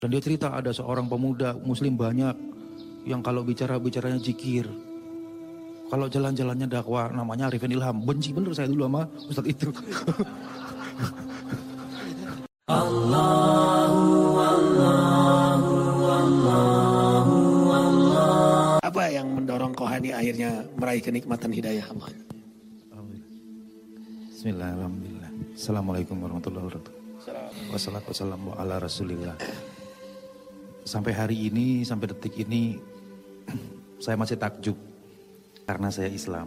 Dan dia cerita ada seorang pemuda muslim banyak yang kalau bicaranya zikir. Kalau jalan-jalannya dakwah, namanya Arifin Ilham. Benci bener saya dulu sama Ustadz itu. Apa yang mendorong Kohani akhirnya meraih kenikmatan hidayah Allah? Bismillahirrahmanirrahim. Assalamualaikum warahmatullahi wabarakatuh. Wassalamualaikum ala rasulillah. Sampai hari ini, sampai detik ini, saya masih takjub karena saya Islam.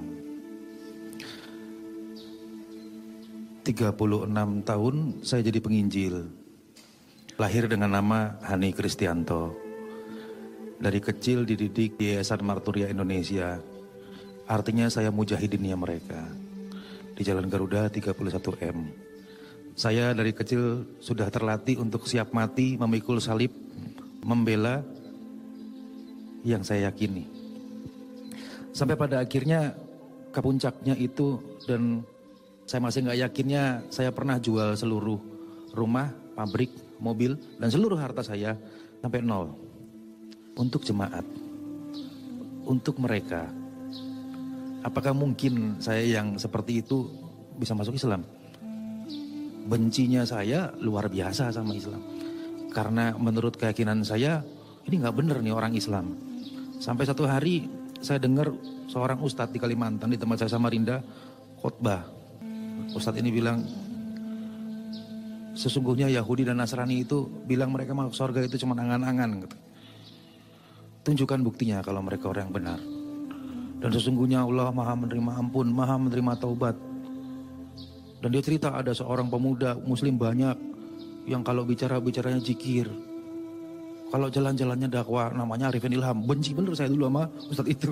36 tahun saya jadi penginjil. Lahir dengan nama Hani Kristianto. Dari kecil dididik di Yayasan Marturia Indonesia. Artinya saya mujahidinnya mereka. Di Jalan Garuda 31M. Saya dari kecil sudah terlatih untuk siap mati, memikul salib, membela yang saya yakini. Sampai pada akhirnya ke puncaknya itu, dan saya masih gak yakinnya, saya pernah jual seluruh rumah, pabrik, mobil, dan seluruh harta saya sampai nol. Untuk jemaat, untuk mereka. Apakah mungkin saya yang seperti itu bisa masuk Islam? Bencinya saya luar biasa sama Islam. Karena menurut keyakinan saya, ini gak bener nih orang Islam. Sampai satu hari saya dengar seorang ustadz di Kalimantan, di tempat saya Samarinda, khotbah. Ustadz ini bilang, sesungguhnya Yahudi dan Nasrani itu bilang mereka masuk surga itu cuma angan-angan. Gitu. Tunjukkan buktinya kalau mereka orang yang benar. Dan sesungguhnya Allah maha menerima ampun, maha menerima taubat. Dan dia cerita ada seorang pemuda muslim banyak yang kalau bicaranya zikir. Kalau jalan-jalannya dakwah, namanya Arifin Ilham. Benci bener saya dulu sama Ustadz itu.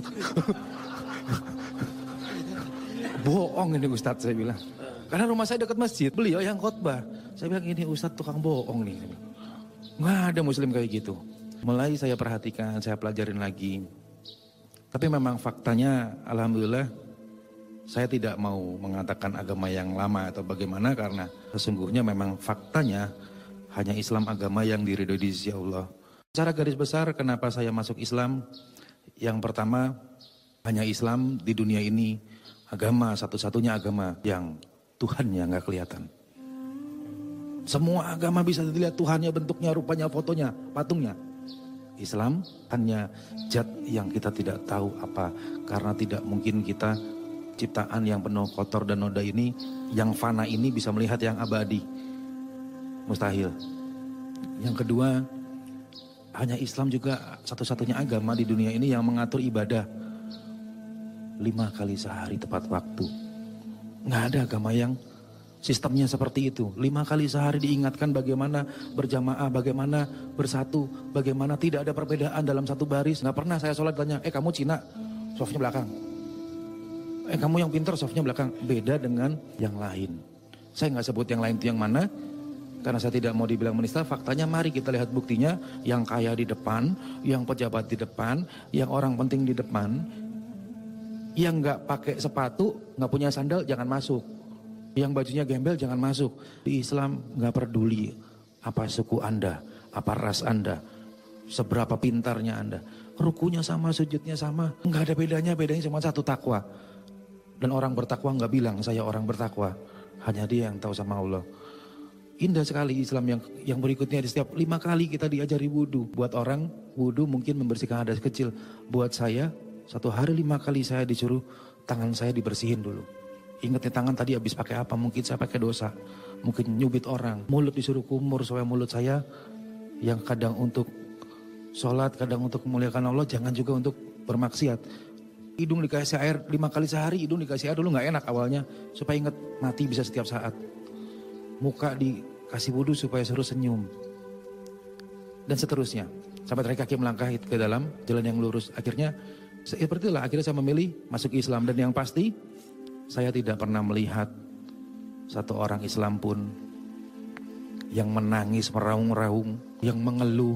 Bohong ini Ustadz, saya bilang. Karena rumah saya dekat masjid, beliau yang khotbah. Saya bilang ini Ustadz tukang bohong nih. Nggak ada muslim kayak gitu. Mulai saya perhatikan, saya pelajarin lagi. Tapi memang faktanya alhamdulillah saya tidak mau mengatakan agama yang lama atau bagaimana, karena sesungguhnya memang faktanya hanya Islam agama yang diridhoi di sisi Allah. Secara garis besar kenapa saya masuk Islam? Yang pertama, hanya Islam di dunia ini agama, satu-satunya agama yang Tuhannya nggak kelihatan. Semua agama bisa dilihat Tuhannya, bentuknya, rupanya, fotonya, patungnya. Islam hanya zat yang kita tidak tahu apa, karena tidak mungkin kita ciptaan yang penuh kotor dan noda ini, yang fana ini bisa melihat yang abadi. Mustahil. Yang kedua, hanya Islam juga satu-satunya agama di dunia ini yang mengatur ibadah 5 kali sehari tepat waktu. Nggak ada agama yang sistemnya seperti itu. 5 kali sehari diingatkan bagaimana berjamaah, bagaimana bersatu, bagaimana tidak ada perbedaan dalam satu baris. Nggak pernah saya sholat tanya, kamu Cina, softnya belakang. Kamu yang pintar, softnya belakang. Beda dengan yang lain. Saya nggak sebut yang lain itu yang mana, karena saya tidak mau dibilang menista. Faktanya mari kita lihat buktinya. Yang kaya di depan, yang pejabat di depan, yang orang penting di depan. Yang nggak pakai sepatu, nggak punya sandal, jangan masuk. Yang bajunya gembel jangan masuk. Di Islam nggak peduli apa suku Anda, apa ras Anda, seberapa pintarnya Anda. Rukunya sama, sujudnya sama. Nggak ada bedanya cuma satu, takwa. Dan orang bertakwa nggak bilang saya orang bertakwa. Hanya dia yang tahu sama Allah. Indah sekali Islam yang berikutnya, di setiap 5 kali kita diajari wudhu. Buat orang wudhu mungkin membersihkan hadas kecil. Buat saya, satu hari 5 kali saya disuruh tangan saya dibersihin dulu. Ingat nih tangan tadi habis pakai apa? Mungkin saya pakai dosa. Mungkin nyubit orang. Mulut disuruh kumur supaya mulut saya yang kadang untuk sholat, kadang untuk memuliakan Allah, jangan juga untuk bermaksiat. Hidung dikasih air 5 kali sehari, hidung dikasih air dulu gak enak awalnya. Supaya ingat mati bisa setiap saat. Muka dikasih wudhu supaya suruh senyum. Dan seterusnya. Sampai terakhir kaki melangkah ke dalam jalan yang lurus. Akhirnya, seperti itulah akhirnya saya memilih masuk Islam. Dan yang pasti, saya tidak pernah melihat satu orang Islam pun yang menangis, meraung-raung, yang mengeluh,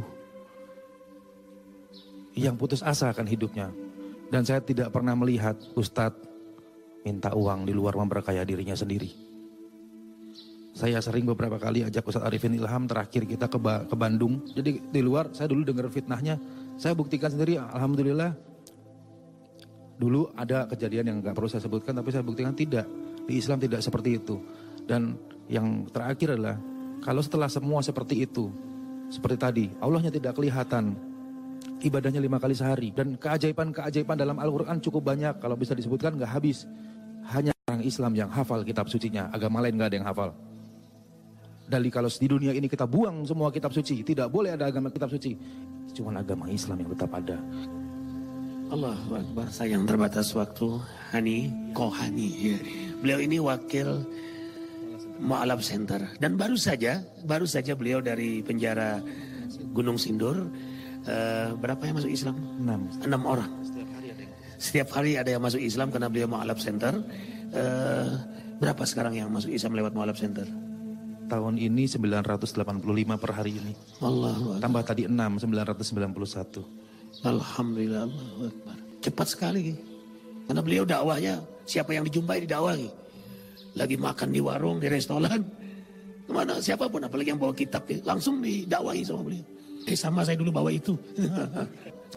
yang putus asa akan hidupnya. Dan saya tidak pernah melihat ustadz minta uang di luar memperkaya dirinya sendiri. Saya sering beberapa kali ajak Ustadz Arifin Ilham, terakhir kita ke Bandung. Jadi di luar saya dulu dengar fitnahnya, saya buktikan sendiri, alhamdulillah. Dulu ada kejadian yang gak perlu saya sebutkan, tapi saya buktikan tidak. Di Islam tidak seperti itu. Dan yang terakhir adalah, kalau setelah semua seperti itu, seperti tadi, Allahnya tidak kelihatan, ibadahnya 5 kali sehari. Dan keajaiban-keajaiban dalam Al-Quran cukup banyak, kalau bisa disebutkan gak habis. Hanya orang Islam yang hafal kitab sucinya, agama lain gak ada yang hafal. Dari kalau di dunia ini kita buang semua kitab suci, tidak boleh ada agama kitab suci. Cuma agama Islam yang tetap ada. Allahu Akbar. Sayang terbatas waktu. Hani Kohani. Ya. Beliau ini wakil Mu'alaf Center. Dan baru saja beliau dari penjara Gunung Sindur. Berapa yang masuk Islam? 6 orang. Setiap hari ada yang masuk Islam karena beliau Mu'alaf Center. Berapa sekarang yang masuk Islam lewat Mu'alaf Center? Tahun ini 985 per hari ini. Allah. Tambah tadi 6, 991. Alhamdulillah, Allahu Akbar. Cepat sekali. Karena beliau dakwahnya, siapa yang dijumpai didakwahi. Lagi makan di warung, di restoran. Kemana, siapapun, apalagi yang bawa kitab, langsung didakwahi sama beliau. Sama saya dulu bawa itu.